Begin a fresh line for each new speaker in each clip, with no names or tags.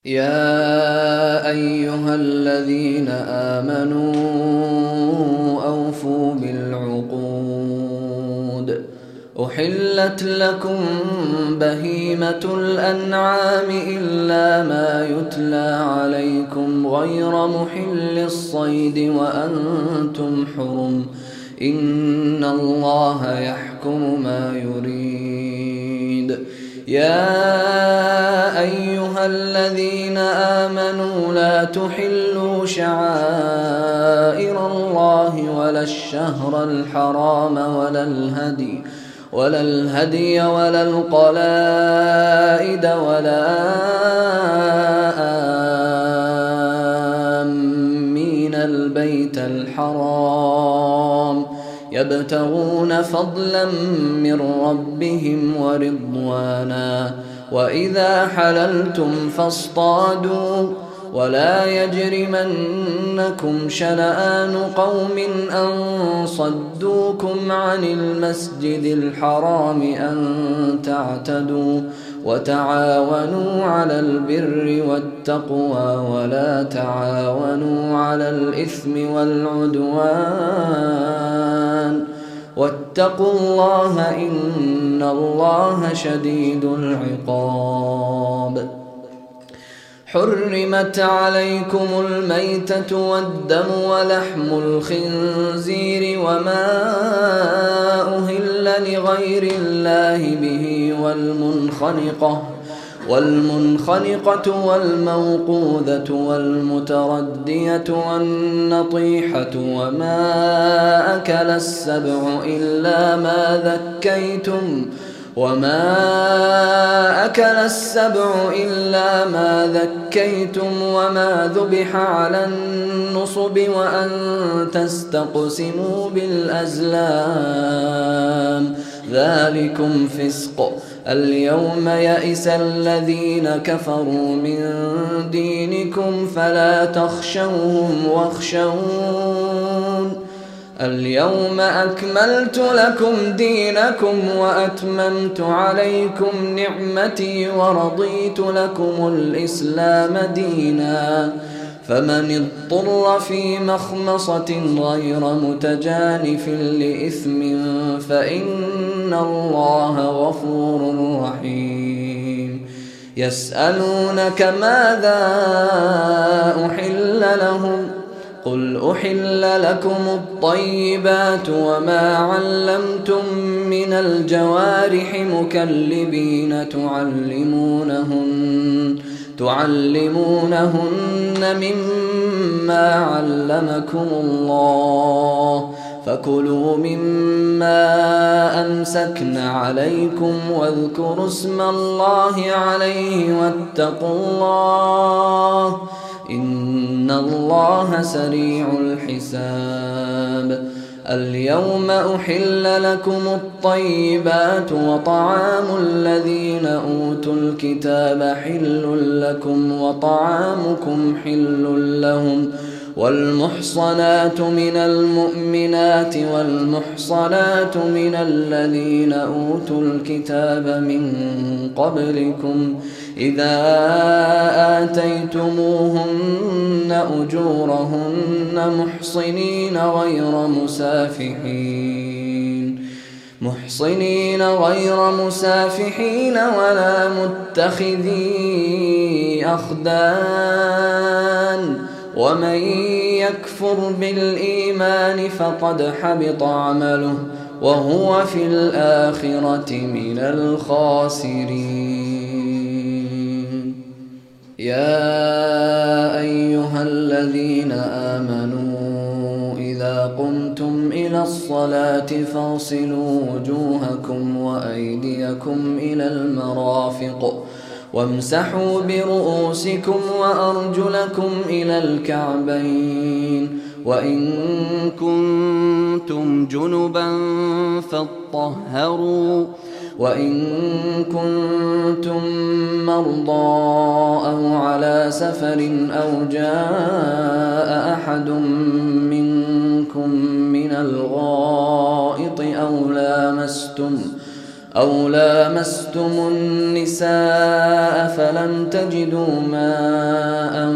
يا أيها الذين آمنوا أوفوا بالعقود. أحلت لكم بهيمة الأنعام إلا ما يتلى عليكم غير محل الصيد وأنتم حرم، إن الله يحكم ما يريد. يا أيها الذين آمنوا لا تحلوا شعائر الله ولا الشهر الحرام ولا الهدي ولا القلائد ولا آمين البيت الحرام يبتغون فضلا من ربهم ورضوانا، وإذا حللتم فاصطادوا، ولا يجرمنكم شنآن قوم أن صدوكم عن المسجد الحرام أن تعتدوا، وتعاونوا على البر والتقوى ولا تعاونوا على الإثم والعدوان، واتقوا الله إن الله شديد العقاب. حرمت عليكم الميتة والدم ولحم الخنزير وما أهل لغير الله به والمنخنقة والموقوذة والمتردية والنطيحة وما أكل السبع إلا ما ذكيتم وما ذبح على النصب وأن تستقسموا بالأزلام، ذلكم فسق. اليوم يئس الذين كفروا من دينكم فلا تخشوهم واخشون. اليوم أكملت لكم دينكم وأتممت عليكم نعمتي ورضيت لكم الإسلام دينا، فمن اضطر في مخمصة غير متجانف لإثم فإن الله غفور رحيم. يسألونك ماذا أحل لهم، قل أحل لكم الطيبات وما علمتم من الجوارح مكلبين تعلمونهن مما علمكم الله، فكلوا مما أمسكن عليكم واذكروا اسم الله عليه واتقوا الله إن الله سريع الحساب. اليوم أحل لكم الطيبات وطعام الذين أوتوا الكتاب حل لكم وطعامكم حل لهم، والمحصنات من المؤمنات والمحصنات من الذين أوتوا الكتاب من قبلكم إذا آتيتموهن أجورهن محصنين غير مسافحين ولا متخذي أخدان، ومن يكفر بالإيمان فقد حبط عمله وهو في الآخرة من الخاسرين. يا أيها الذين آمنوا إذا قمتم إلى الصلاة فاغسلوا وجوهكم وأيديكم إلى المرافق وامسحوا برؤوسكم وأرجلكم إلى الكعبين، وإن كنتم جنبا فاطهروا، وإن كنتم مرضى أو على سفر أو جاء أحد منكم من الغائط أو لامستم النساء فلم تجدوا ماء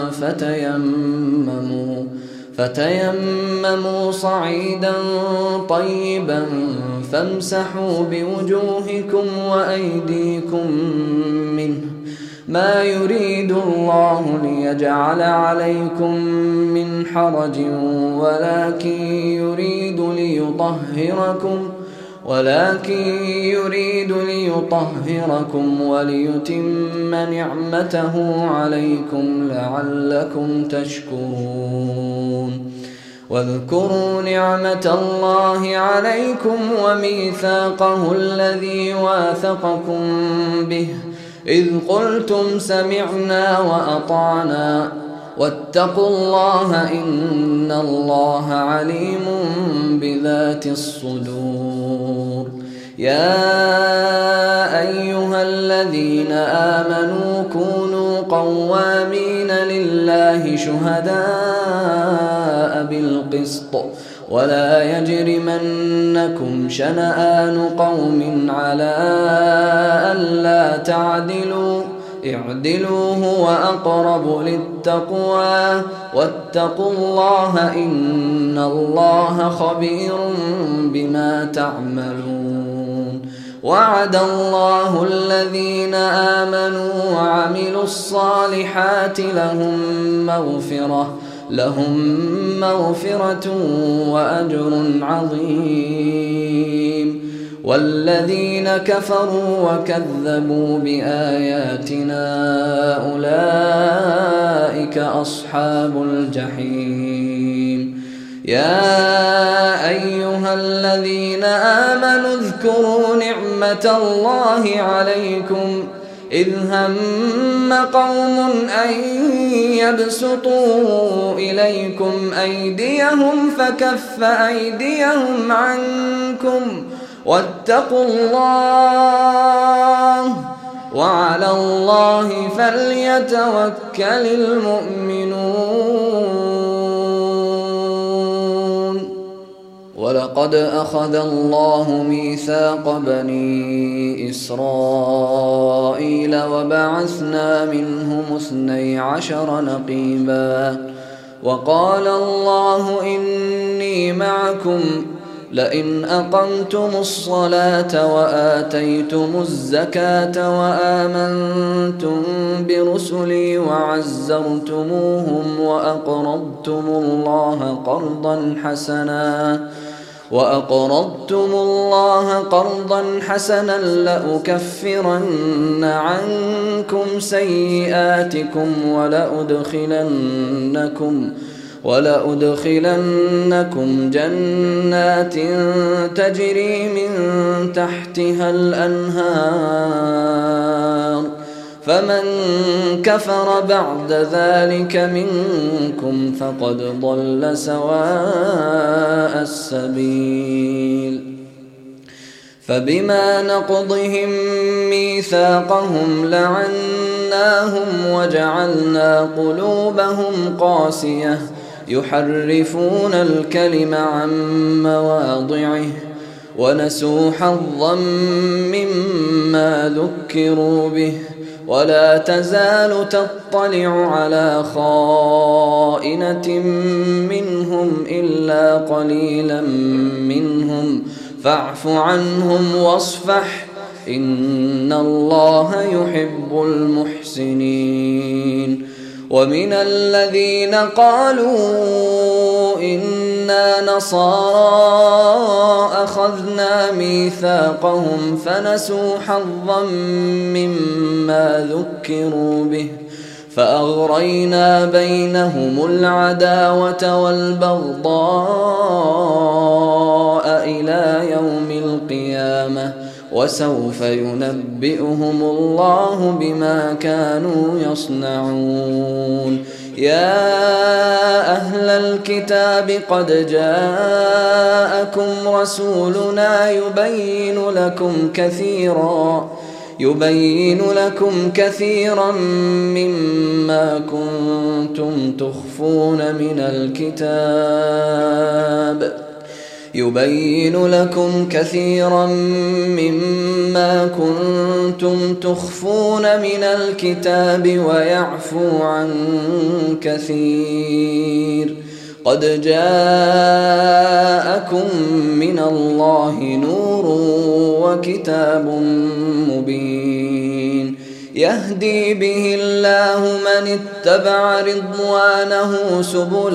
فتيمموا صعيدا طيبا فامسحوا بوجوهكم وأيديكم منه، ما يريد الله ليجعل عليكم من حرج ولكن يريد ليطهركم وليتم نعمته عليكم لعلكم تشكرون. واذكروا نعمة الله عليكم وميثاقه الذي واثقكم به إذ قلتم سمعنا وأطعنا واتقوا الله إن الله عليم بذات الصدور. يا أيها الذين آمنوا كونوا قوامين لله شهداء بالقسط ولا يجرمنكم شنآن قوم على ألا تعدلوا اعدلوا هو أقرب للتقوى واتقوا الله إن الله خبير بما تعملون. وعد الله الذين آمنوا وعملوا الصالحات لهم مغفرة وأجر عظيم. والذين كفروا وكذبوا بآياتنا أولئك أصحاب الجحيم. يا أيها الذين آمنوا اذكروا نعمة الله عليكم إذ هم قوم أن يبسطوا إليكم أيديهم فكف أيديهم عنكم واتقوا الله وعلى الله فليتوكل المؤمنون. ولقد أخذ الله ميثاق بني إسرائيل وبعثنا منهم 12 نقيبا وقال الله إني معكم لئن أقمتم الصلاة وآتيتم الزكاة وآمنتم برسلي وعزرتموهم وأقرضتم الله قرضا حسنا لأكفرن عنكم سيئاتكم ولأدخلنكم جنات تجري من تحتها الأنهار فمن كفر بعد ذلك منكم فقد ضل سواء السبيل. فبما نقضهم ميثاقهم لعناهم وجعلنا قلوبهم قاسية يحرفون الكلم عن مواضعه ونسوا حظا مما ذكروا به ولا تزال تطلع على خائنة منهم إلا قليلا منهم فاعف عنهم واصفح إن الله يحب المحسنين. ومن الذين قالوا إنا نصارى أخذنا ميثاقهم فنسوا حظا مما ذكروا به فأغرينا بينهم العداوة والبغضاء إلى يوم القيامة وسوف ينبئهم الله بما كانوا يصنعون. يا أهل الكتاب قد جاءكم رسولنا يبين لكم كثيرا مما كنتم تخفون من الكتاب يبين لكم كثيرا مما كنتم تخفون من الكتاب ويعفو عن كثير. قد جاءكم من الله نور وكتاب مبين يهدي به الله من اتبع رضوانه سبل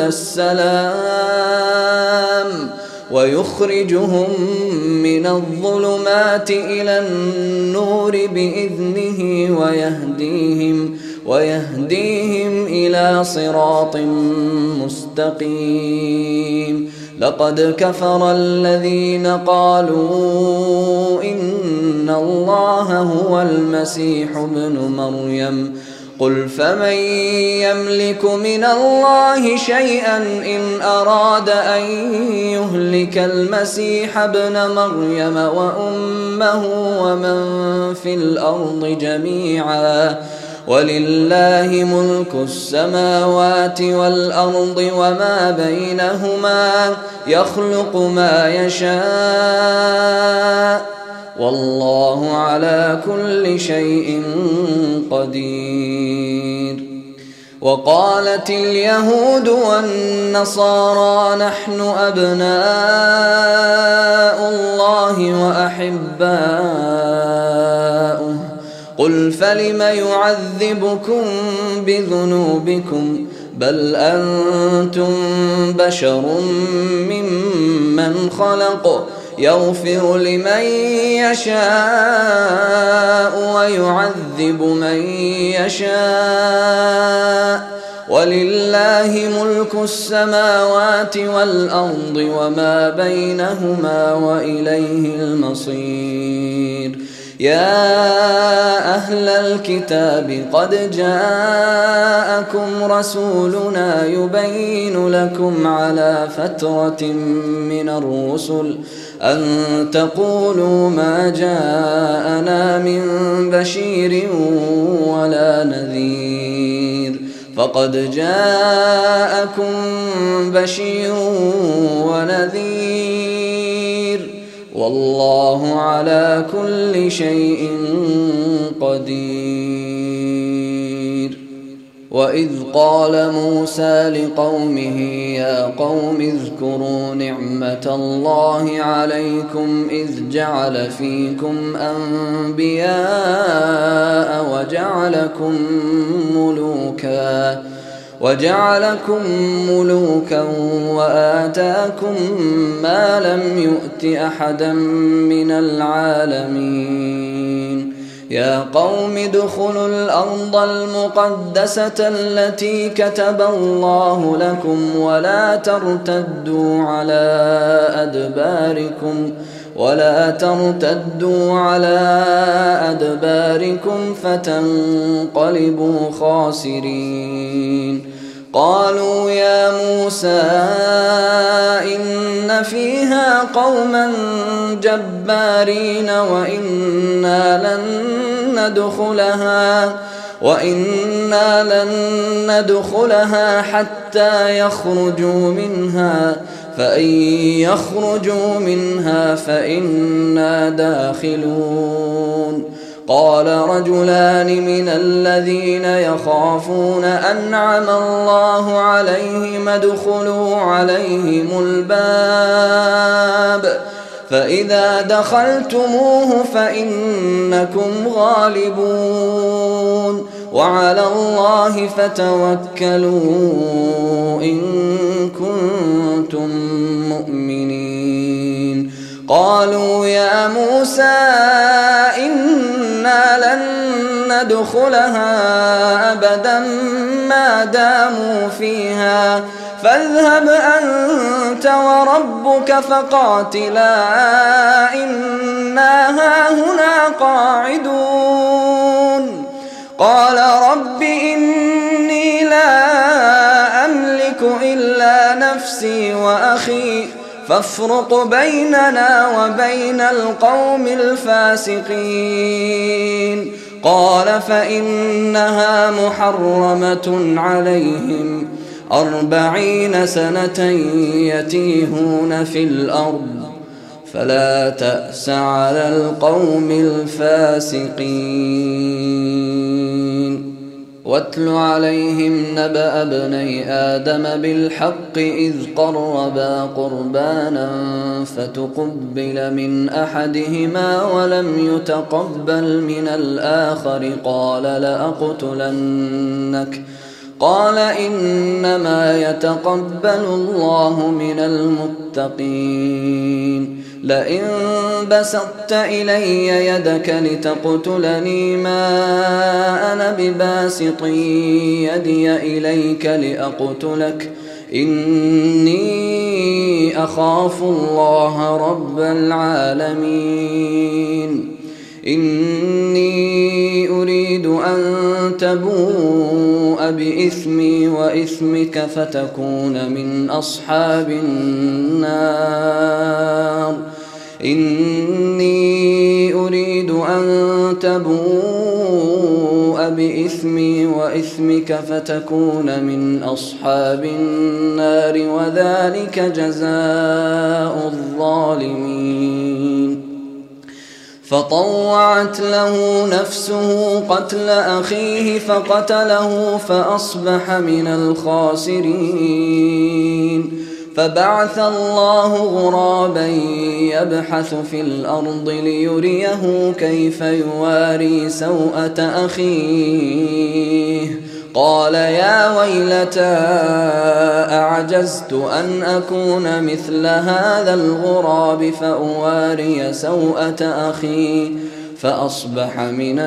السلام ويخرجهم من الظلمات إلى النور بإذنه ويهديهم إلى صراط مستقيم. لقد كفر الذين قالوا إن الله هو المسيح ابن مريم قل فمن يملك من الله شيئا إن أراد أن يهلك المسيح ابن مريم وأمه ومن في الأرض جميعا ولله ملك السماوات والأرض وما بينهما يخلق ما يشاء والله على كل شيء قدير. وقالت اليهود والنصارى نحن أبناء الله وأحباؤه قل فلم يعذبكم بذنوبكم بل أنتم بشر ممن خلق يغفر لمن يشاء ويعذب من يشاء ولله ملك السماوات والأرض وما بينهما وإليه المصير. يا أهل الكتاب قد جاءكم رسولنا يبين لكم على فترة من الرسل أن تقولوا ما جاءنا من بشير ولا نذير فقد جاءكم بشير ونذير والله على كل شيء قدير. وإذ قال موسى لقومه يا قوم اذكروا نعمة الله عليكم إذ جعل فيكم أنبياء وجعلكم ملوكا وآتاكم ما لم يؤت أحدا من العالمين. يا قوم ادخلوا الأرض المقدسة التي كتب الله لكم ولا ترتدوا على أدباركم فتنقلبوا خاسرين. قالوا يا موسى إن فيها قوما جبارين وإنا لن ندخلها حتى يخرجوا منها فإن يخرجوا منها فإنا داخلون. قال رجلان من الذين يخافون أنعم الله عليهم ادخلوا عليهم الباب فإذا دخلتموه فإنكم غالبون وعلى الله فتوكلوا إن كنتم مؤمنين. قالوا يا موسى إنا لن ندخلها أبدا ما داموا فيها فاذهب أنت وربك فقاتلا إنا هاهنا قاعدون. قال رب إني لا أملك إلا نفسي وأخي فافرق بيننا وبين القوم الفاسقين. قال فإنها محرمة عليهم 40 سنة يتيهون في الأرض فلا تأس على القوم الفاسقين. واتل عليهم نبأ ابني آدم بالحق إذ قربا قربانا فتقبل من أحدهما ولم يتقبل من الآخر قال لأقتلنك قال إنما يتقبل الله من المتقين. لئن بسطت إلي يدك لتقتلني ما أنا بباسط يدي إليك لأقتلك إني أخاف الله رب العالمين. إني أريد أن تبوء بإثمي وإثمك فتكون من أصحاب النار. إني أريد أن تبوء بإثمي وإثمك فتكون من أصحاب النار وذلك جزاء الظالمين. فطوعت له نفسه قتل أخيه فقتله فأصبح من الخاسرين. فبعث الله غرابا يبحث في الأرض ليريه كيف يواري سوءة أخيه قال يا ويلتى أعجزت أن أكون مثل هذا الغراب فأواري سوءة أخي فأصبح من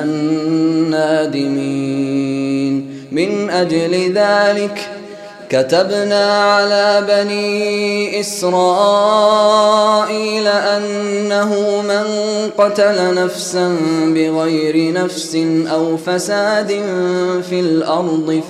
النادمين. من أجل ذلك كتبنا على بني إسرائيل أنه من قتل نفسا بغير نفس أو فساد في الأرض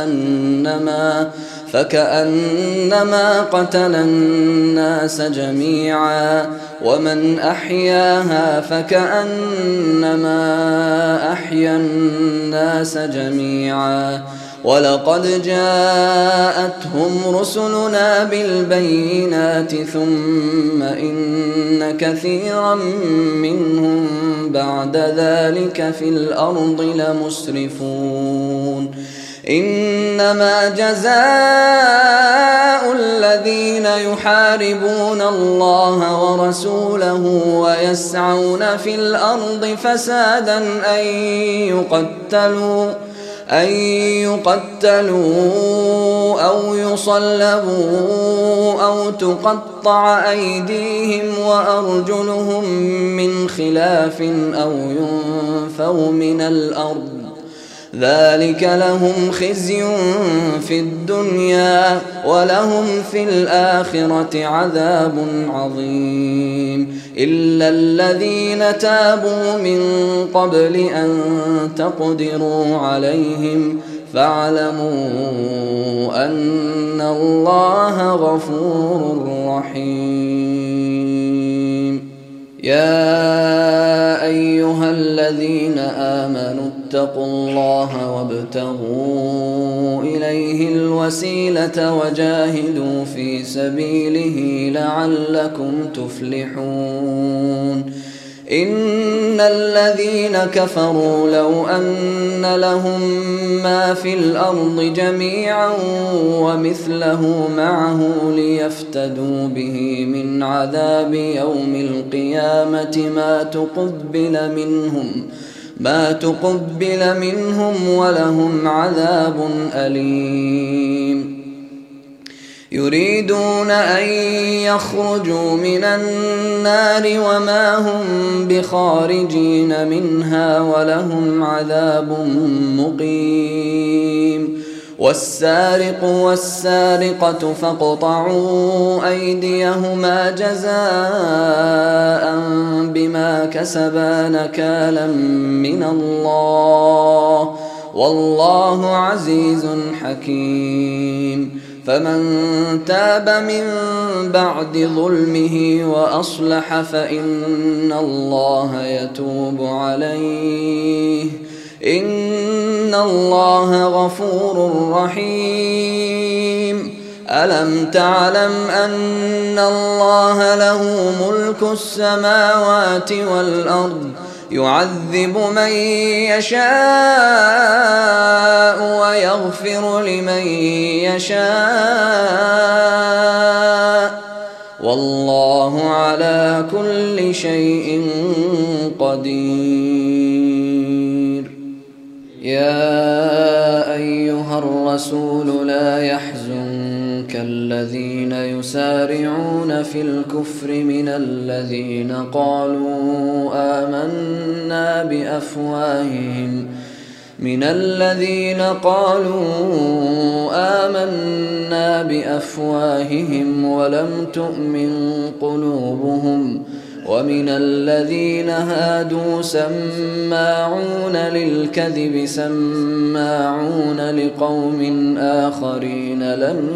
فكأنما قتل الناس جميعا ومن أحياها فكأنما أحيا الناس جميعا. ولقد جاءتهم رسلنا بالبينات ثم إن كثيرا منهم بعد ذلك في الأرض لمسرفون. إنما جزاء الذين يحاربون الله ورسوله ويسعون في الأرض فسادا أن يقتلوا أو يصلبوا أو تقطع أيديهم وأرجلهم من خلاف أو ينفوا من الأرض ذلك لهم خزي في الدنيا ولهم في الآخرة عذاب عظيم. إلا الذين تابوا من قبل أن تقدروا عليهم فاعلموا أن الله غفور رحيم. يا أيها الذين آمنوا اتقوا الله وابتغوا إليه الوسيلة وجاهدوا في سبيله لعلكم تفلحون. إن الذين كفروا لو أن لهم ما في الأرض جميعا ومثله معه ليفتدوا به من عذاب يوم القيامة ما تقبل منهم ولهم عذاب أليم. يريدون أن يخرجوا من النار وما هم بخارجين منها ولهم عذاب مقيم. والسارق والسارقة فاقطعوا أيديهما جزاء بما كسبا نكالا من الله والله عزيز حكيم. فمن تاب من بعد ظلمه وأصلح فإن الله يتوب عليه إن الله غفور رحيم. ألم تعلم أن الله له ملك السماوات والأرض يعذب من يشاء ويغفر لمن يشاء والله على كل شيء قدير. يا أيها الرسول لا يحزنك الذين يسارعون في الكفر من الذين قالوا آمنا بأفواههم ولم تؤمن قلوبهم ومن الذين هادوا سماعون للكذب سماعون لقوم آخرين لم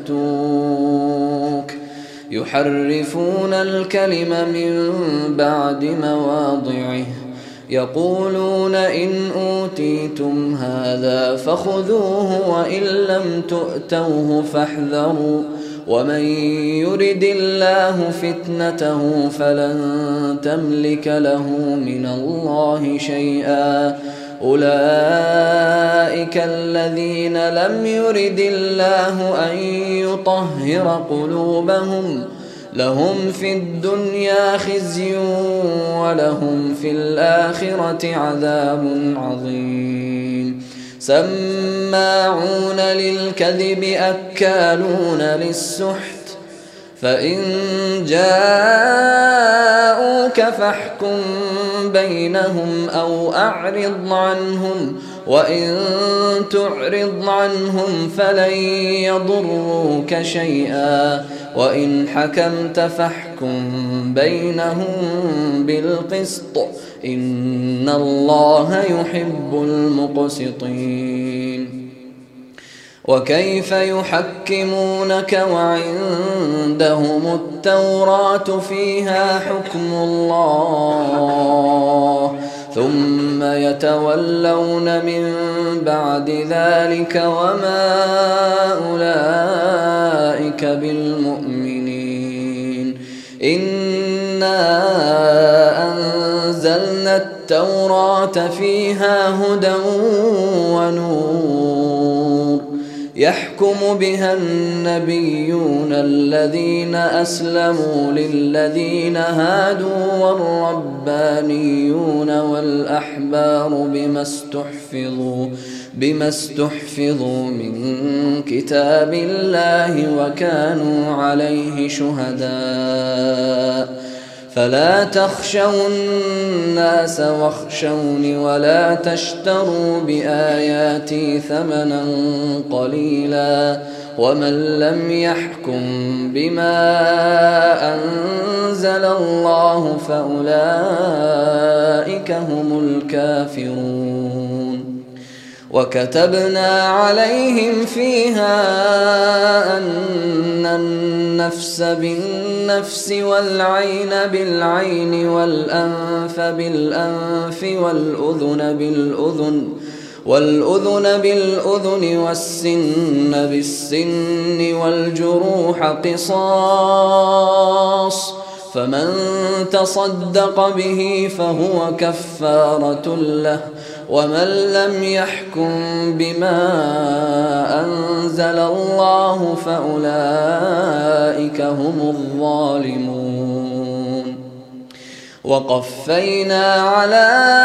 يأتوك يحرفون الكلم من بعد مواضعه يقولون إن أوتيتم هذا فخذوه وإن لم تؤتوه فاحذروا ومن يرد الله فتنته فلن تملك له من الله شيئا أولئك الذين لم يرد الله أن يطهر قلوبهم لهم في الدنيا خزي ولهم في الآخرة عذاب عظيم. سماعون للكذب أكالون للسحت فإن جاءوك فاحكم بينهم أو أعرض عنهم وإن تعرض عنهم فلن يضروك شيئا وإن حكمت فاحكم بينهم بالقسط إن الله يحب المقسطين. وكيف يحكمونك وعندهم التوراة فيها حكم الله ثم يتولون من بعد ذلك وما أولئك بالمؤمنين. إنا أنزلنا التوراة فيها هدى ونور يحكم بها النبيون الذين أسلموا للذين هادوا والربانيون والأحبار بما استحفظوا من كتاب الله وكانوا عليه شهداء فلا تخشوا الناس واخشوني ولا تشتروا بآياتي ثمنا قليلا ومن لم يحكم بما أنزل الله فأولئك هم الكافرون. وكتبنا عليهم فيها أن النفس بالنفس والعين بالعين والأنف بالأنف والأذن بالأذن والسن بالسن والجروح قصاص فمن تصدق به فهو كفارة له ومن لم يحكم بما أنزل الله فأولئك هم الظالمون. وقفينا على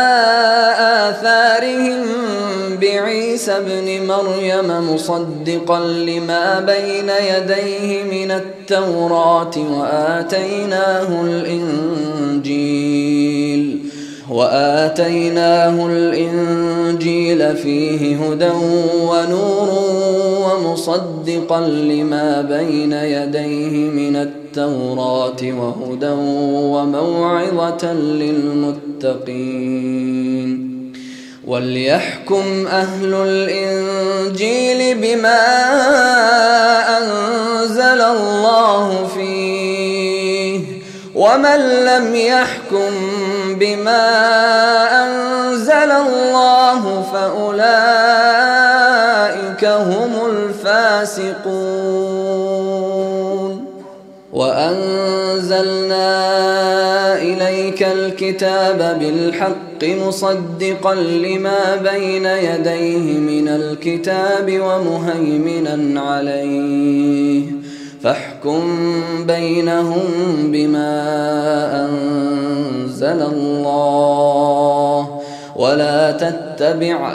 آثارهم بعيسى ابن مريم مصدقا لما بين يديه من التوراة وآتيناه الإنجيل فيه هدى ونور ومصدقا لما بين يديه من التوراة وهدى وموعظة للمتقين. وليحكم أهل الإنجيل بما أنزل الله فيه ومن لم يحكم بما أنزل الله فأولئك هم الفاسقون. وأنزلنا إليك الكتاب بالحق مصدقا لما بين يديه من الكتاب ومهيمنا عليه فاحكم بينهم بما أنزل الله ولا تتبع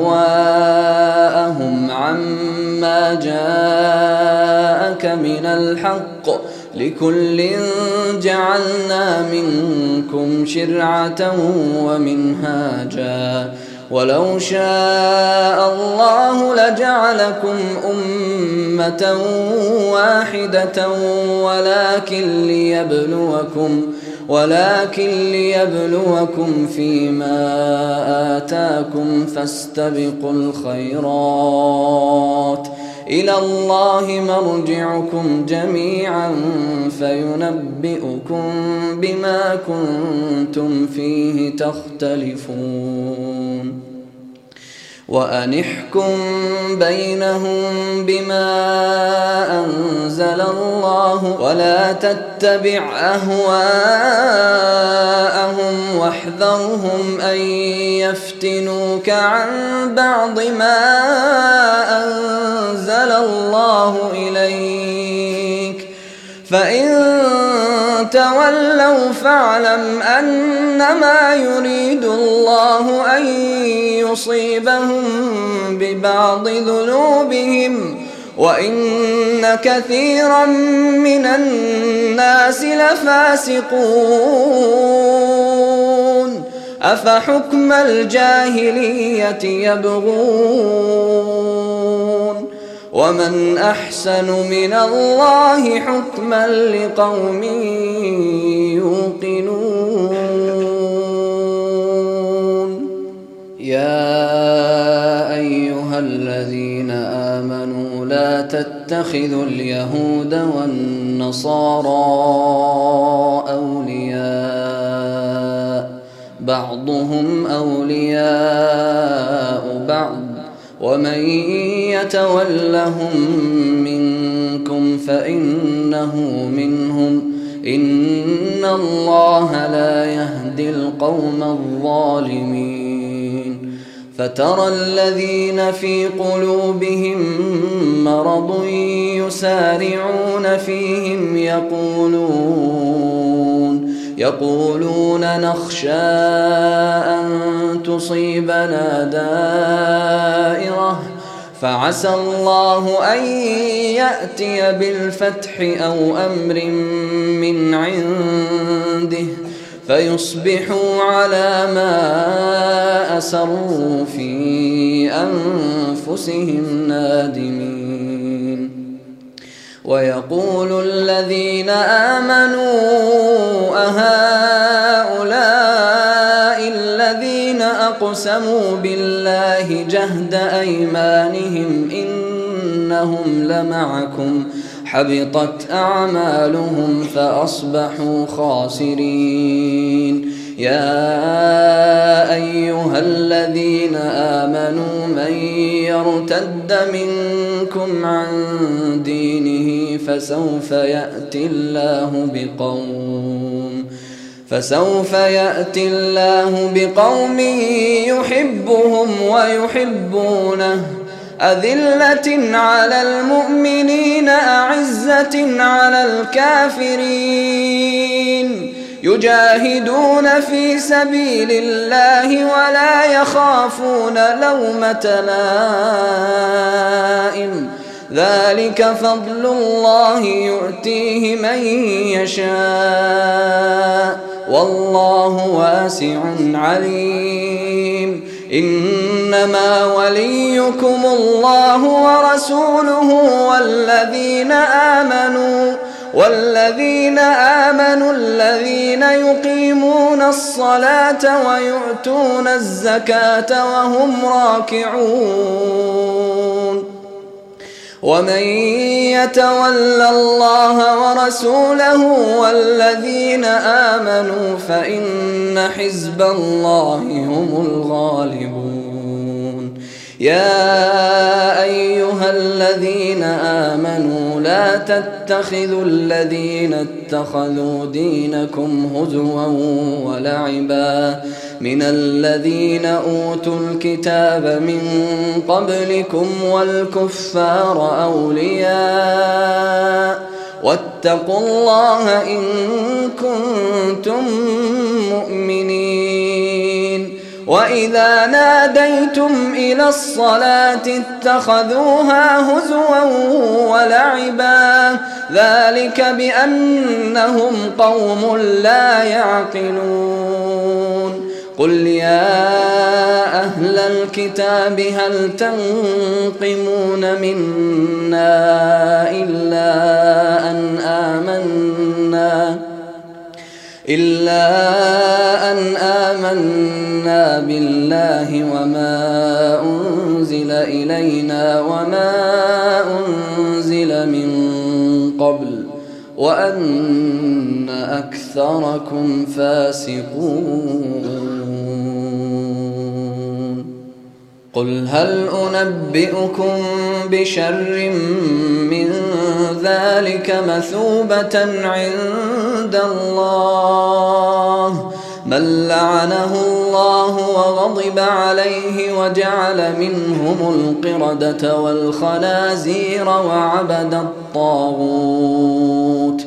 أهواءهم عما جاءك من الحق لكل جعلنا منكم شرعة ومنهاجا ولو شاء الله لجعلكم أمة واحدة ولكن ليبلوكم فيما آتاكم فاستبقوا الخيرات إلى الله مرجعكم جميعا فينبئكم بما كنتم فيه تختلفون. وأن احكم بينهم بما أنزل الله ولا تتبع أهواءهم واحذرهم أن يفتنوك عن بعض ما أنزل الله إليك فإن تولوا فاعلم أنما يريد الله أن يصيبهم ببعض ذنوبهم وإن كثيرا من الناس لفاسقون. أفحكم الجاهلية يبغون ومن أحسن من الله حكما لقوم يوقنون. يا أيها الذين آمنوا لا تتخذوا اليهود والنصارى أولياء بعضهم أولياء بعض ومن يتولهم منكم فإنه منهم إن الله لا يهدي القوم الظالمين. فترى الذين في قلوبهم مرض يسارعون فيهم يقولون نخشى أن تصيبنا دائرة فعسى الله أن يأتي بالفتح أو أمر من عنده فيصبحوا على ما أسروا في أنفسهم نادمين. ويقول الذين آمنوا أهؤلاء الذين أقسموا بالله جهد أيمانهم إنهم لمعكم حبطت أعمالهم فأصبحوا خاسرين. يا أيها الذين آمنوا من يرتد منكم عن دينه فسوف يأتي الله بقوم يحبهم ويحبونه أذلة على المؤمنين أعزة على الكافرين يجاهدون في سبيل الله ولا يخافون لومة لائم ذلك فضل الله يؤتيه من يشاء والله واسع عليم. إنما وليكم الله ورسوله والذين آمنوا الذين يقيمون الصلاة ويؤتون الزكاة وهم راكعون. ومن يتول الله ورسوله والذين آمنوا فإن حزب الله هم الغالبون. يا أيها الذين آمنوا لا تتخذوا الذين اتخذوا دينكم هزوا ولعبا من الذين أوتوا الكتاب من قبلكم والكفار أولياء واتقوا الله إن كنتم مؤمنين. وإذا ناديتم إلى الصلاة اتخذوها هزوا ولعبا ذلك بأنهم قوم لا يعقلون. قل يا أهل الكتاب هل تنقمون منا إلا أن آمنا بالله وما أنزل إلينا وما أنزل من قبل وأن أكثركم فاسقون. قل هل أنبئكم بشر من ذلك مثوبة عند الله من لعنه الله وغضب عليه وجعل منهم القردة والخنازير وعبد الطاغوت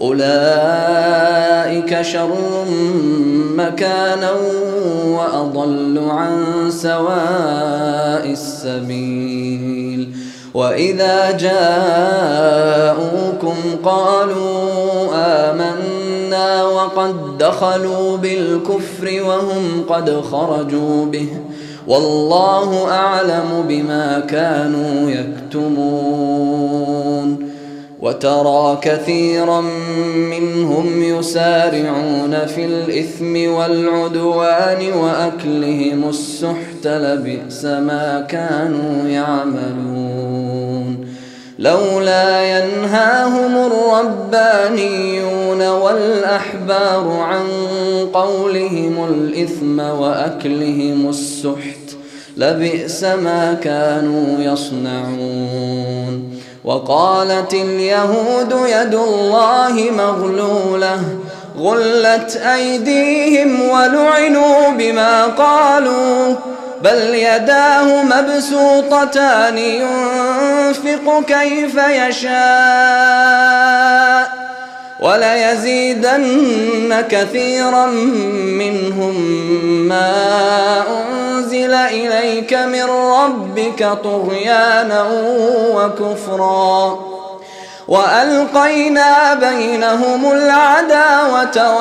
أولئك شر مكانا وأضل عن سواء السبيل. وإذا جاءوكم قالوا آمنا وقد دخلوا بالكفر وهم قد خرجوا به والله أعلم بما كانوا يكتمون. وترى كثيرا منهم يسارعون في الإثم والعدوان وأكلهم السحت لبئس ما كانوا يعملون. لولا ينهاهم الربانيون والأحبار عن قولهم الإثم وأكلهم السحت لبئس ما كانوا يصنعون. وقالت اليهود يد الله مغلولة غلت أيديهم ولعنوا بما قالوا بل يداه مبسوطتان ينفق كيف يشاء وليزيدن كثيرا منهم ما أنزل إليك من ربك طغيانا وكفرا وألقينا بينهم العداوة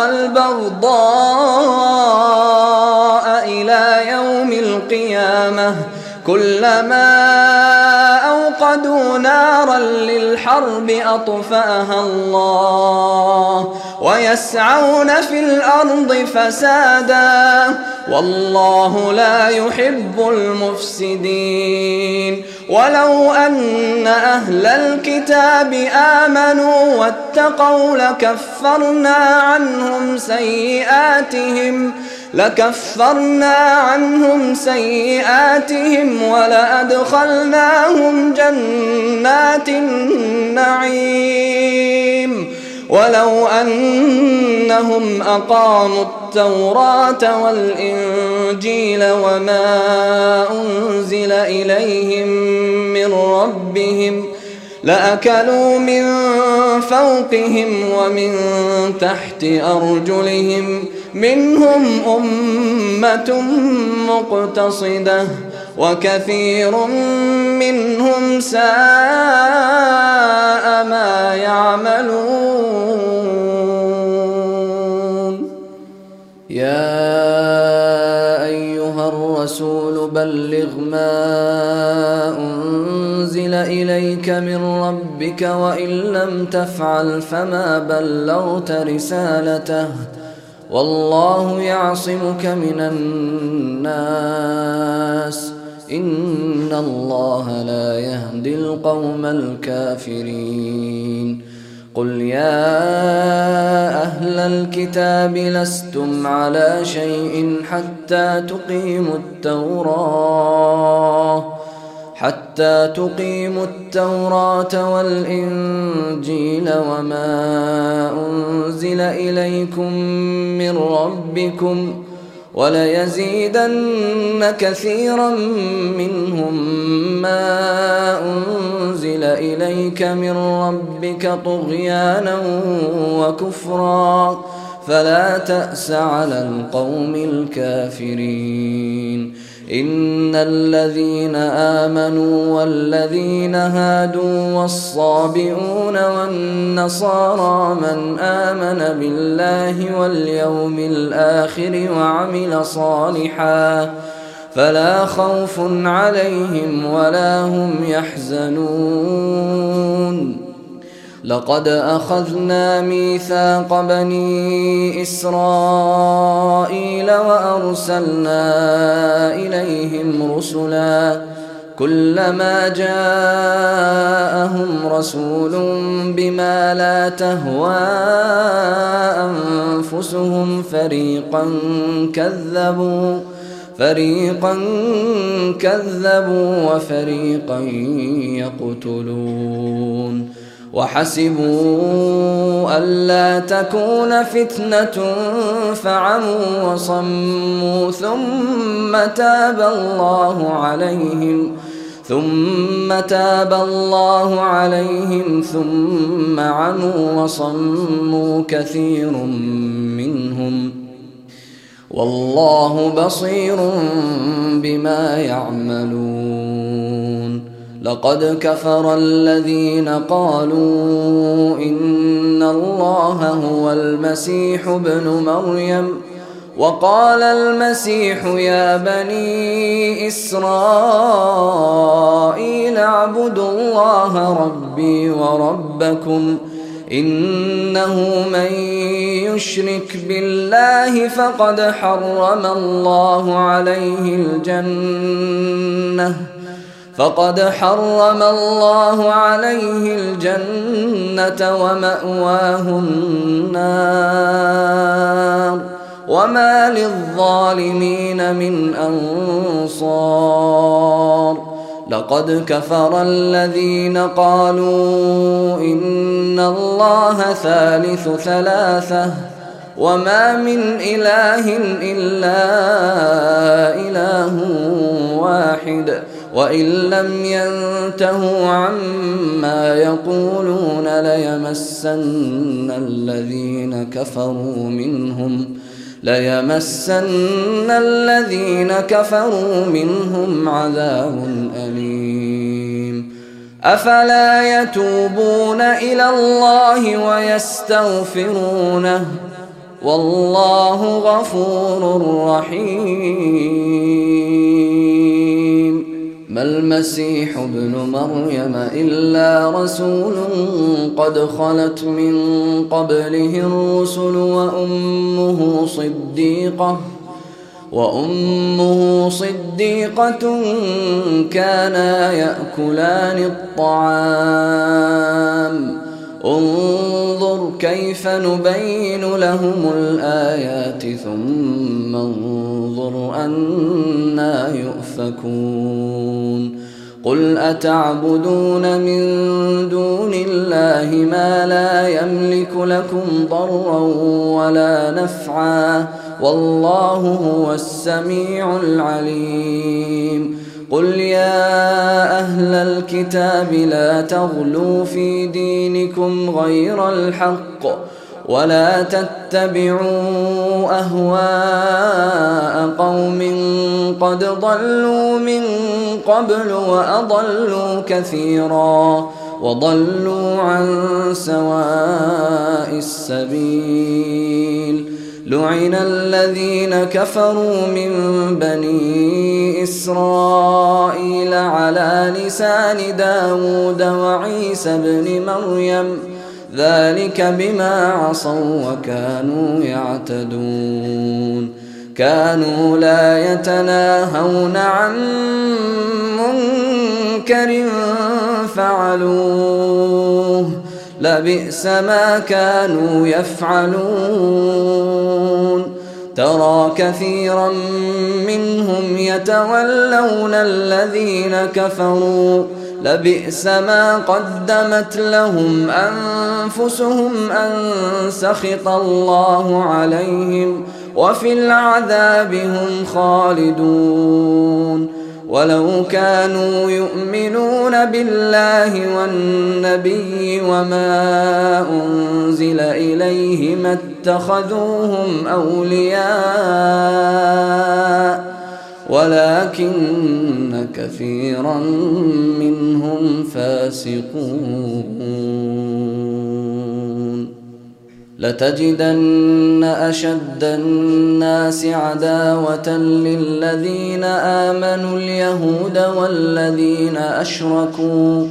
والبغضاء إلى يوم القيامة كلما أوقدوا نارا للحرب أطفأها الله ويسعون في الأرض فسادا والله لا يحب المفسدين. ولو أن أهل الكتاب آمنوا واتقوا لكفرنا عنهم سيئاتهم ولأدخلناهم جنات النعيم. ولو أنهم أقاموا التوراة والإنجيل وما أنزل إليهم من ربهم لأكلوا من فوقهم ومن تحت أرجلهم منهم أمة مقتصدة وكثير منهم ساء ما يعملون. يا أيها الرسول بلغ ما أنزل إليك من ربك وإن لم تفعل فما بلغت رسالته والله يعصمك من الناس إن الله لا يهدي القوم الكافرين. قل يا أهل الكتاب لستم على شيء حتى تقيموا التوراة حتى تقيموا التوراة والإنجيل وما أنزل إليكم من ربكم وليزيدن كثيرا منهم ما أنزل إليك من ربك طغيانا وكفرا فلا تأس على القوم الكافرين. إن الذين آمنوا والذين هادوا والصابئون والنصارى من آمن بالله واليوم الآخر وعمل صالحا فلا خوف عليهم ولا هم يحزنون. لقد أخذنا ميثاق بني إسرائيل وأرسلنا إليهم رسلا كلما جاءهم رسول بما لا تهوى أنفسهم فريقا كذبوا وفريقا يقتلون. وحسبوا ألا تكون فتنة فعموا وصموا ثم تاب الله عليهم ثم عموا وصموا كثير منهم والله بصير بما يعملون. لقد كفر الذين قالوا إن الله هو المسيح ابن مريم وقال المسيح يا بني إسرائيل اعبدوا الله ربي وربكم إنه من يشرك بالله فقد حرم الله عليه الجنة ومأواه النار وما للظالمين من أنصار. لقد كفر الذين قالوا إن الله ثالث ثلاثة وما من إله إلا إله واحد وإن لم ينتهوا عما يقولون ليمسن الذين كفروا منهم عذاب أليم. أفلا يتوبون إلى الله ويستغفرونه والله غفور رحيم. ما المسيح ابن مريم إلا رسول قد خلت من قبله الرسل وأمه صديقة كانا يأكلان الطعام انظر كيف نبين لهم الآيات ثم انظر أنى يؤفكون. قل أتعبدون من دون الله ما لا يملك لكم ضرا ولا نفعا والله هو السميع العليم. قل يا أهل الكتاب لا تغلوا في دينكم غير الحق ولا تتبعوا أهواء قوم قد ضلوا من قبل وأضلوا كثيرا وضلوا عن سواء السبيل. لعن الذين كفروا من بني إسرائيل على لسان داود وعيسى بن مريم ذلك بما عصوا وكانوا يعتدون. كانوا لا يتناهون عن منكر فعلوه لبئس ما كانوا يفعلون. ترى كثيرا منهم يتولون الذين كفروا لبئس ما قدمت لهم أنفسهم أن سخط الله عليهم وفي العذاب هم خالدون. ولو كانوا يؤمنون بالله والنبي وما أنزل إليه ما اتخذوهم أولياء ولكن كثيرا منهم فاسقون. لتجدن أشد الناس عداوة للذين آمنوا اليهود والذين أشركوا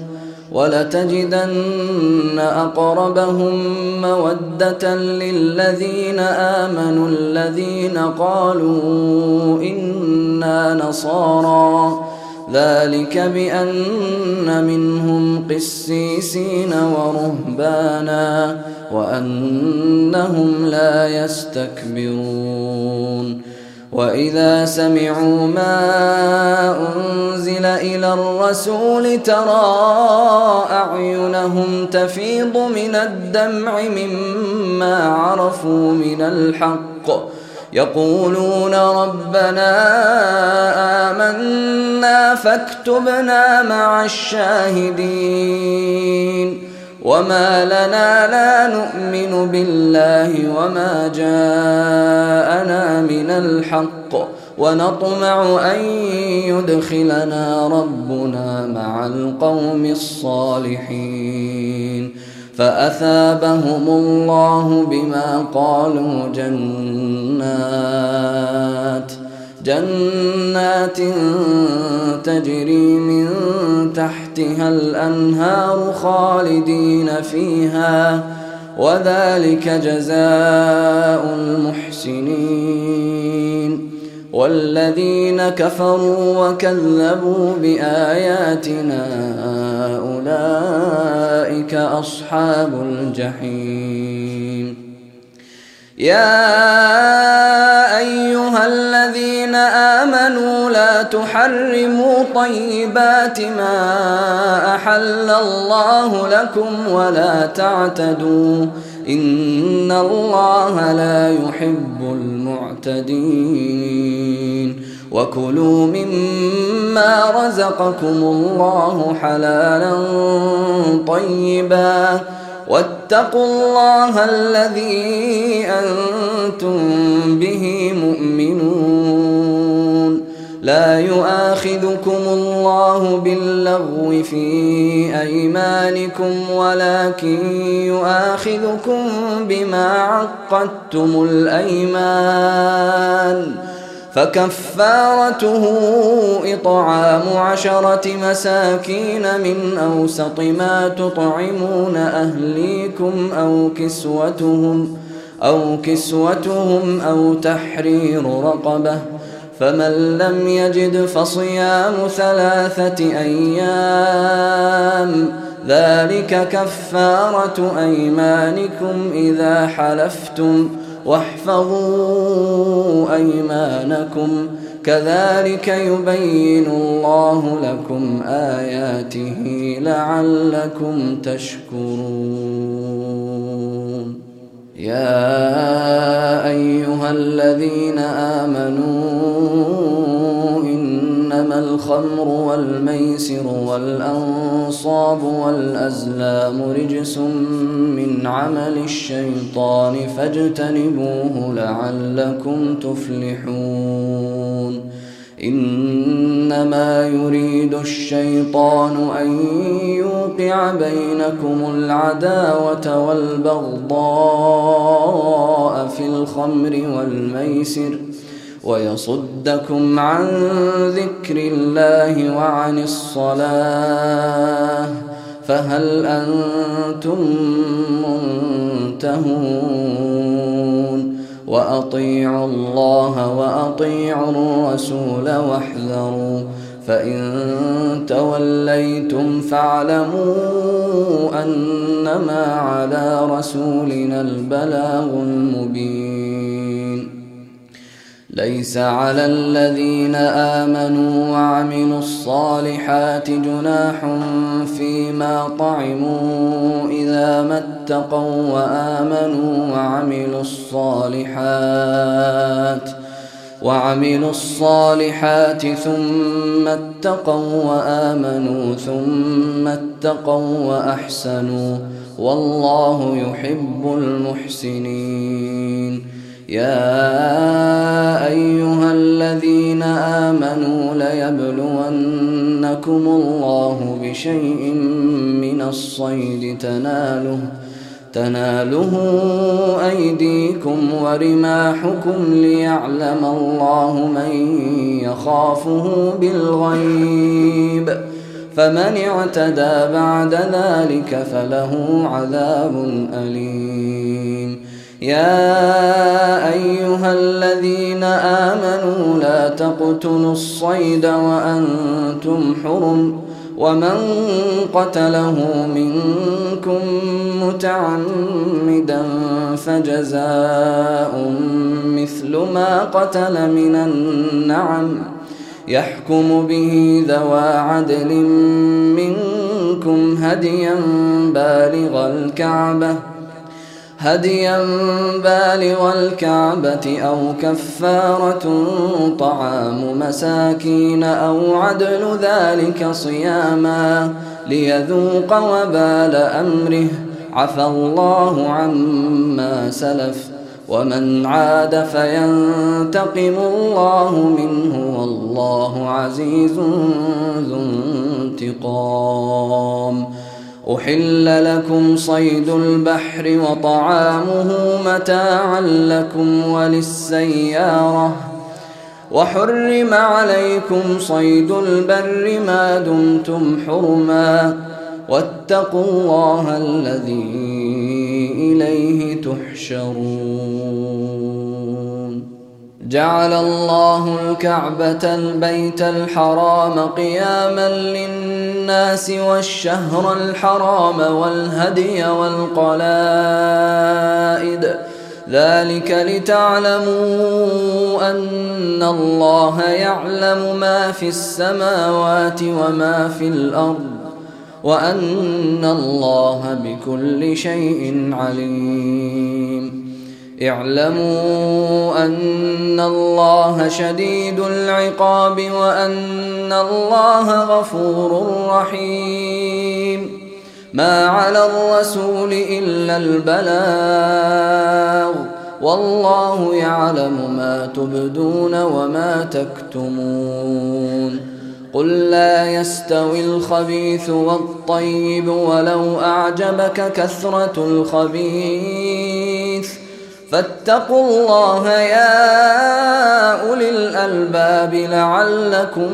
ولتجدن أقربهم مودة للذين آمنوا الذين قالوا إنا نصارى ذلك بأن منهم قسيسين ورهبانا وأنهم لا يستكبرون. وإذا سمعوا ما أنزل إلى الرسول ترى أعينهم تفيض من الدمع مما عرفوا من الحق يقولون ربنا آمنا فاكتبنا مع الشاهدين. وما لنا لا نؤمن بالله وما جاءنا من الحق ونطمع أن يدخلنا ربنا مع القوم الصالحين. فأثابهم الله بما قالوا جنات تجري من تحتها الأنهار خالدين فيها وذلك جزاء المحسنين. والذين كفروا وكذبوا بآياتنا أولئك أصحاب الجحيم. يا أيها الذين آمنوا لا تحرموا طيبات ما أحل الله لكم ولا تعتدوا إن الله لا يحب المعتدين. وكلوا مما رزقكم الله حلالا طيبا واتقوا الله الذي أنتم به مؤمنون. لا يؤاخذكم الله باللغو في أيمانكم ولكن يؤاخذكم بما عقدتم الأيمان فكفارته إطعام 10 مساكين من أوسط ما تطعمون أهليكم أو كسوتهم أو تحرير رقبة فمن لم يجد فصيام 3 أيام ذلك كفارة أيمانكم إذا حلفتم واحفظوا أيمانكم كذلك يبين الله لكم آياته لعلكم تشكرون. يا أيها الذين آمنوا إنما الخمر والميسر والأنصاب والأزلام رجس من عمل الشيطان فاجتنبوه لعلكم تفلحون. إنما يريد الشيطان أن يوقع بينكم العداوة والبغضاء في الخمر والميسر ويصدكم عن ذكر الله وعن الصلاة فهل أنتم منتهون. وأطيعوا الله وأطيعوا الرسول واحذروا فإن توليتم فاعلموا أنما على رسولنا البلاغ المبين. ليس على الذين آمنوا وعملوا الصالحات جناح فيما طعموا إذا ما اتقوا وعملوا الصالحات ثم اتقوا وآمنوا ثم اتقوا وأحسنوا والله يحب المحسنين. يا أيها الذين آمنوا ليبلونكم الله بشيء من الصيد تناله أيديكم ورماحكم ليعلم الله من يخافه بالغيب، فمن اعتدى بعد ذلك فله عذاب أليم. يا أيها الذين آمنوا لا تقتلوا الصيد وأنتم حرم، ومن قتله منكم متعمدا فجزاء مثل ما قتل من النعم يحكم به ذوى عدل منكم هديا بالغ الكعبة أو كفارة طعام مساكين أو عدل ذلك صياما ليذوق وبال أمره، عفى الله عما سلف، ومن عاد فينتقم الله منه والله عزيز ذو انتقام. أحل لكم صيد البحر وطعامه متاعا لكم وللسيارة، وحرم عليكم صيد البر ما دمتم حرما، واتقوا الله الذي إليه تحشرون. جعل الله الكعبة البيت الحرام قياما للناس والشهر الحرام والهدي والقلائد، ذلك لتعلموا أن الله يعلم ما في السماوات وما في الأرض، وأن الله بكل شيء عليم. اعلموا أن الله شديد العقاب وأن الله غفور رحيم. ما على الرسول إلا البلاغ، والله يعلم ما تبدون وما تكتمون. قل لا يستوي الخبيث والطيب ولو أعجبك كثرة الخبيث، فاتقوا الله يا أولي الألباب لعلكم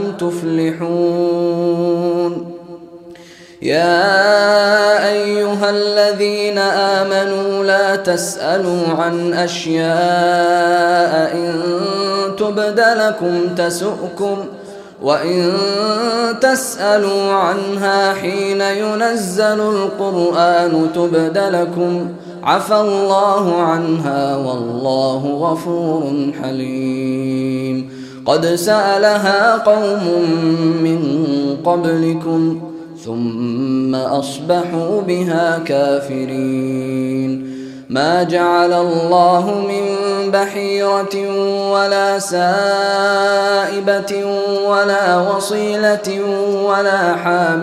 تفلحون. يا أيها الذين آمنوا لا تسألوا عن أشياء إن تبد لكم تسؤكم، وإن تسألوا عنها حين ينزل القرآن تبد لكم عفى الله عنها والله غفور حليم. قد سألها قوم من قبلكم ثم أصبحوا بها كافرين. ما جعل الله من بحيرة ولا سائبة ولا وصيلة ولا حام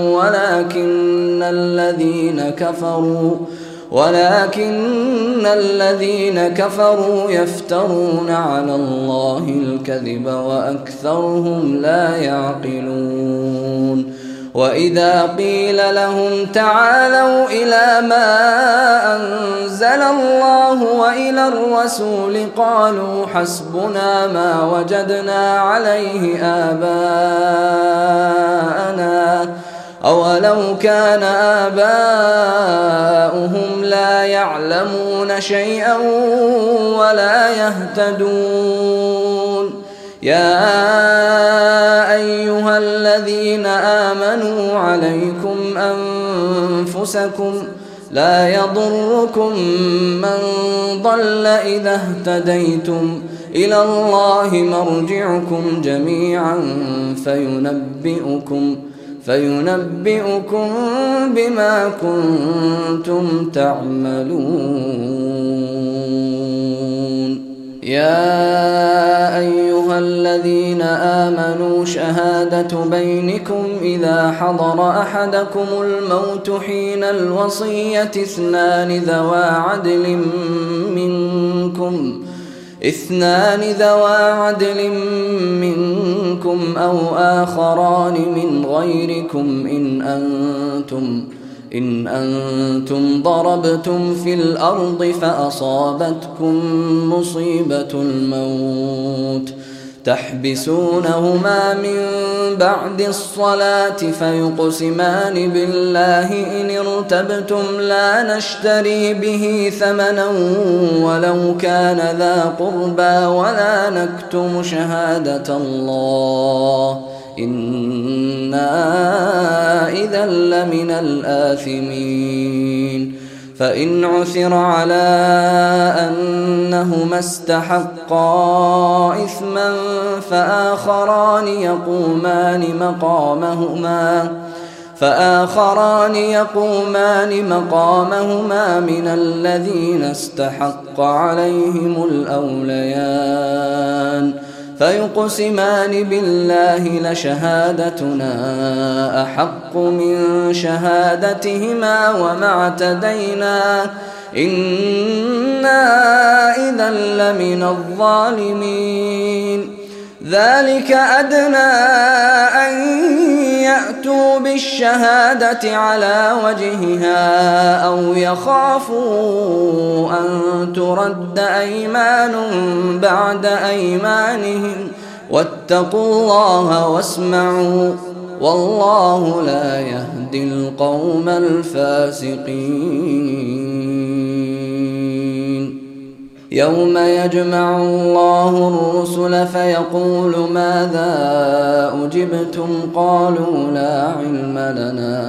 ولكن الذين كفروا يفترون على الله الكذب وأكثرهم لا يعقلون. وإذا قيل لهم تعالوا إلى ما أنزل الله وإلى الرسول قالوا حسبنا ما وجدنا عليه آباءنا أولو كان آباؤهم لا يعلمون شيئا ولا يهتدون. يا أيها الذين آمنوا عليكم أنفسكم لا يضركم من ضل إذا اهتديتم إلى الله مرجعكم جميعا فينبئكم بما كنتم تعملون. يا أيها الذين آمنوا شهادة بينكم إذا حضر أحدكم الموت حين الوصية اثنان ذوا عدل منكم أو آخران من غيركم إن أنتم ضربتم في الأرض فأصابتكم مصيبة الموت تحبسونهما من بعد الصلاة فيقسمان بالله إن ارتبتم لا نشتري به ثمنا ولو كان ذا قربى ولا نكتم شهادة الله إنا إذا لمن الآثمين. فإن عثر على أنهما استحقا إثما فآخران يقومان مقامهما من الذين استحق عليهم الأوليان فيقسمان بالله لشهادتنا أحق من شهادتهما وما اعتدينا إنا إذا لمن الظالمين. ذلك أدنى أن يأتوا بالشهادة على وجهها أو يخافوا أن ترد أيمان بعد أيمانهم واتقوا الله واسمعوا والله لا يهدي القوم الفاسقين. يوم يجمع الله الرسل فيقول ماذا أجبتم قالوا لا علم لنا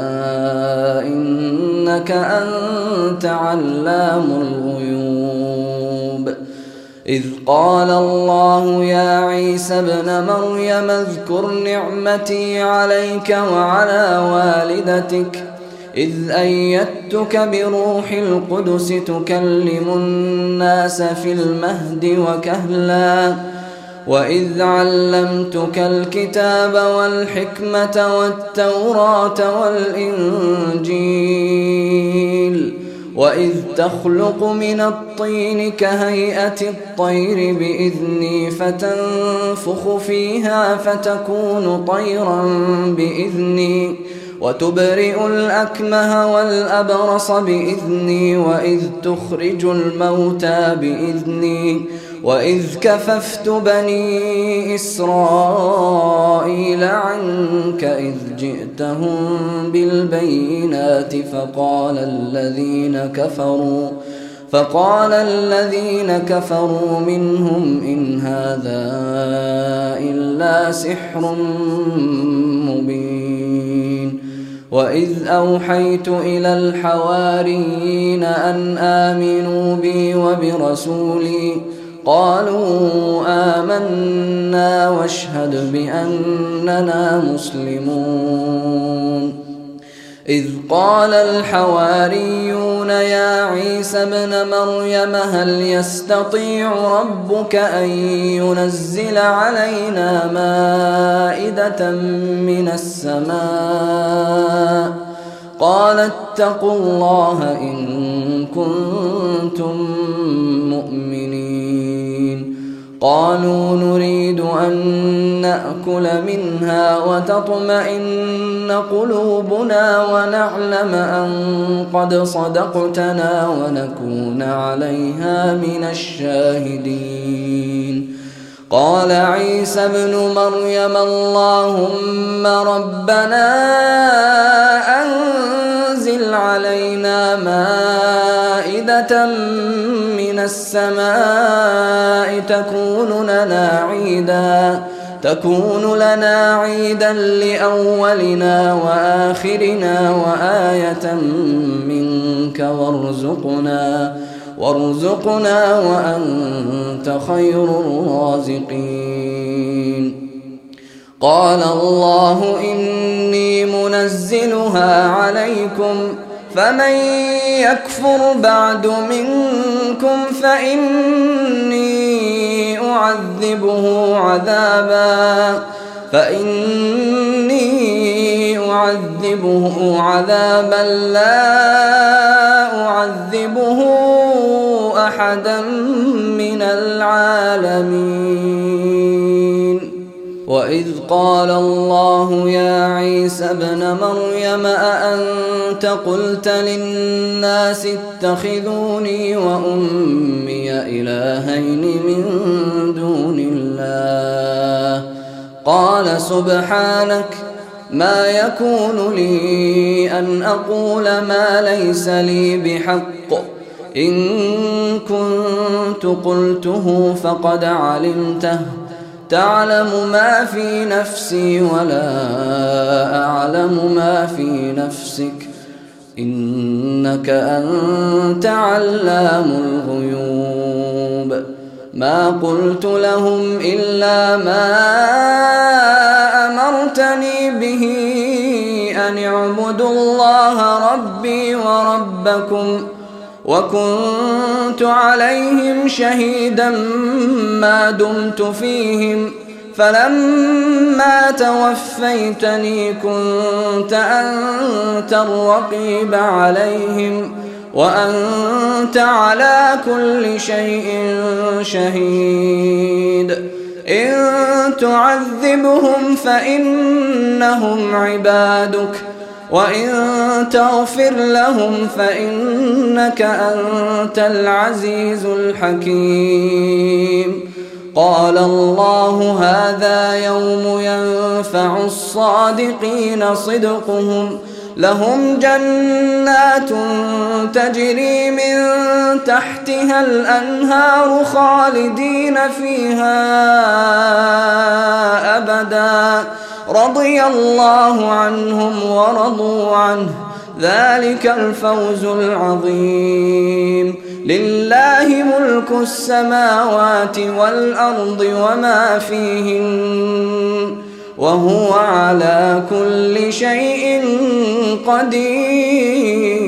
إنك أنت علام الغيوب. إذ قال الله يا عيسى ابن مريم اذكر نعمتي عليك وعلى والدتك إذ أيدتك بروح القدس تكلم الناس في المهد وكهلا وإذ علمتك الكتاب والحكمة والتوراة والإنجيل وإذ تخلق من الطين كهيئة الطير بإذني فتنفخ فيها فتكون طيرا بإذني وتبرئ الأكمه والأبرص بإذني وإذ تخرج الموتى بإذني وإذ كففت بني إسرائيل عنك إذ جئتهم بالبينات فقال الذين كفروا منهم إن هذا إلا سحر مبين. وإذ أوحيت إلى الحواريين أن آمنوا بي وبرسولي قالوا آمنا واشهد بأننا مسلمون. إذ قال الحواريون يا عيسى ابن مريم هل يستطيع ربك أن ينزل علينا مائدة من السماء قال اتقوا الله إن كنتم مؤمنين. قالوا نريد أن نأكل منها وتطمئن قلوبنا ونعلم أن قد صدقتنا ونكون عليها من الشاهدين. قال عيسى ابن مريم اللهم ربنا أنزل علينا مائدة من السماء تكون لنا عيدا لأولنا وآخرنا وآية منك وارزقنا وأنت خير الرازقين. قال الله إني منزلها عليكم فمن يكفر بعد منكم فإني أعذبه عذابا لا أعذبه أحدا من العالمين. وإذ قال الله يا عيسى ابن مريم أأنت قلت للناس اتخذوني وأمي إلهين من دون الله؟ قال سبحانك ما يكون لي أن أقول ما ليس لي بحق، إن كنت قلته فقد علمته، تعلم ما في نفسي ولا أعلم ما في نفسك، إنك أنت علام الغيوب. ما قلت لهم إلا ما أمرتني به أن اعبدوا الله ربي وربكم، وكنت عليهم شهيدا ما دمت فيهم، فلما توفيتني كنت أنت الرقيب عليهم، وأنت على كل شيء شهيد. إن تعذبهم فإنهم عبادك، وإن تغفر لهم فإنك أنت العزيز الحكيم. قال الله هذا يوم ينفع الصادقين صدقهم، لهم جنات تجري من تحتها الأنهار خالدين فيها أبدا، رضي الله عنهم ورضوا عنه، ذلك الفوز العظيم. لله ملك السماوات والأرض وما فيهن، وهو على كل شيء قدير.